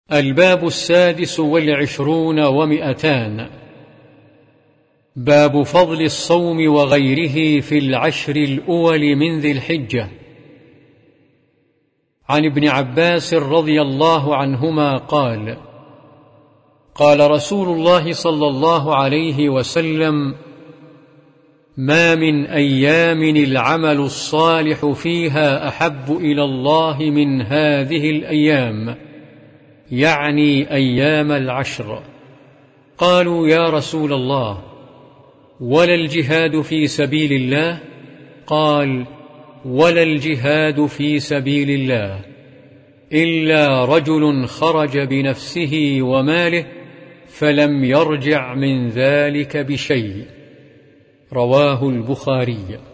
الباب 26 و200. باب فضل الصوم وغيره في العشر الأول من ذي الحجة. عن ابن عباس رضي الله عنهما قال: قال رسول الله صلى الله عليه وسلم: ما من أيام العمل الصالح فيها أحب إلى الله من هذه الأيام، يعني أيام العشر. قالوا: يا رسول الله، ولا الجهاد في سبيل الله؟ قال: ولا الجهاد في سبيل الله إلا رجل خرج بنفسه وماله فلم يرجع من ذلك بشيء. رواه البخاري.